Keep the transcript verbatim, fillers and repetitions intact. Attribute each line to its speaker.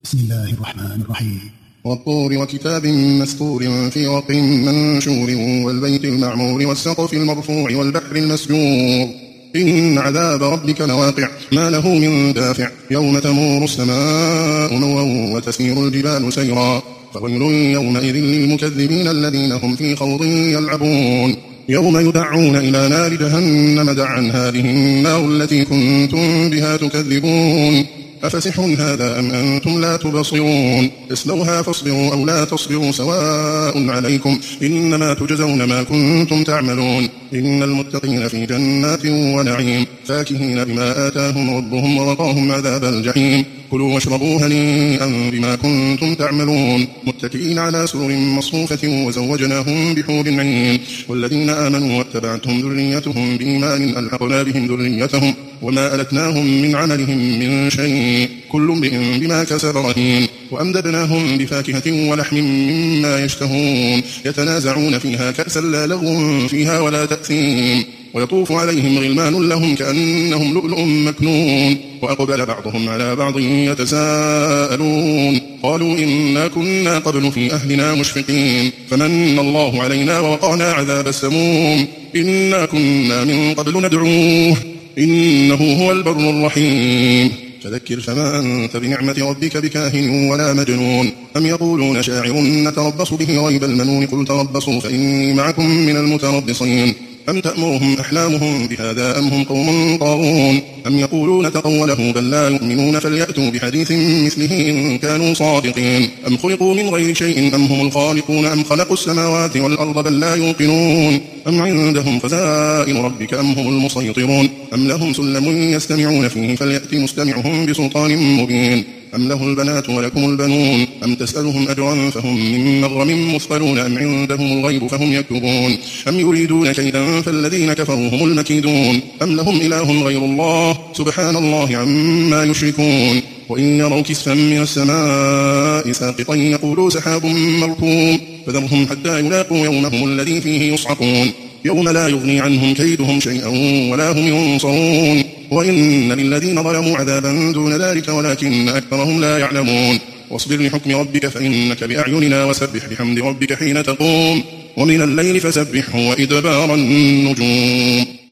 Speaker 1: بسم الله الرحمن الرحيم.
Speaker 2: والطور وكتاب مسطور في رق منشور والبيت المعمور والسقف المرفوع والبحر المسجور إن عذاب ربك لواقع ما له من دافع يوم تمور السماء مورا وتسير الجبال سيرا فويل يومئذ للمكذبين الذين هم في خوض يلعبون يوم يدعون إلى نار جهنم دعا هذه النار التي كنتم بها تكذبون أفسحر هذا أم أنتم لا تبصرون اصلوها فاصبروا أو لا تصبروا سواء عليكم إنما تجزون ما كنتم تعملون إن المتقين في جنات ونعيم فاكهين بما آتاهم ربهم ووقاهم عذاب الجحيم كلوا واشربوا هنيئا بما كنتم تعملون متكئين على سرر مصفوفة وزوجناهم بحور عين والذين آمنوا واتبعتهم ذريتهم بإيمان ألحقنا بهم ذريتهم وما ألتناهم من عملهم من شيء كل امرئ بما كسب رهين وأمددناهم بفاكهة ولحم مما يشتهون يتنازعون فيها كأسا لا لغو فيها ولا تأثيم ويطوف عليهم غلمان لهم كأنهم لؤلؤ مكنون وأقبل بعضهم على بعض يتساءلون قالوا إنا كنا قبل في أهلنا مشفقين فمن الله علينا ووقعنا عذاب السموم إنا كنا من قبل ندعوه إنه هو البر الرحيم فذكر فما أنت بنعمة ربك بكاهن ولا مجنون أم يقولون شاعر نتربص به ريب المنون قل تربصوا فإني معكم من المتربصين أم تأمرهم أحلامهم بهذا أم هم قوم طاغون أم يقولون تقوله بل لا يؤمنون فليأتوا بحديث مثله إن كانوا صادقين أم خلقوا من غير شيء أم هم الخالقون أم خلقوا السماوات والأرض بل لا يوقنون أم عندهم خزائن ربك أم هم المسيطرون أم لهم سلم يستمعون فيه فليأت مستمعهم بسلطان مبين أم له البنات ولكم البنون أم تسألهم أجرا فهم من مغرم مثقلون أم عندهم الغيب فهم يكتبون أم يريدون كيدا فالذين كفروا هم المكيدون أم لهم إله غير الله سبحان الله عما يشركون وإن يروا كسفا من السماء ساقطا يقولوا سحاب مركوم فذرهم حتى يلاقوا يومهم الذي فيه يصعقون يوم لا يغني عنهم كيدهم شيئا ولا هم ينصرون وإن للذين ظلموا عذابا دون ذلك ولكن أكثرهم لا يعلمون واصبر لحكم ربك فإنك بأعيننا وسبح بحمد ربك حين تقوم ومن الليل فسبحه وإدبار النجوم.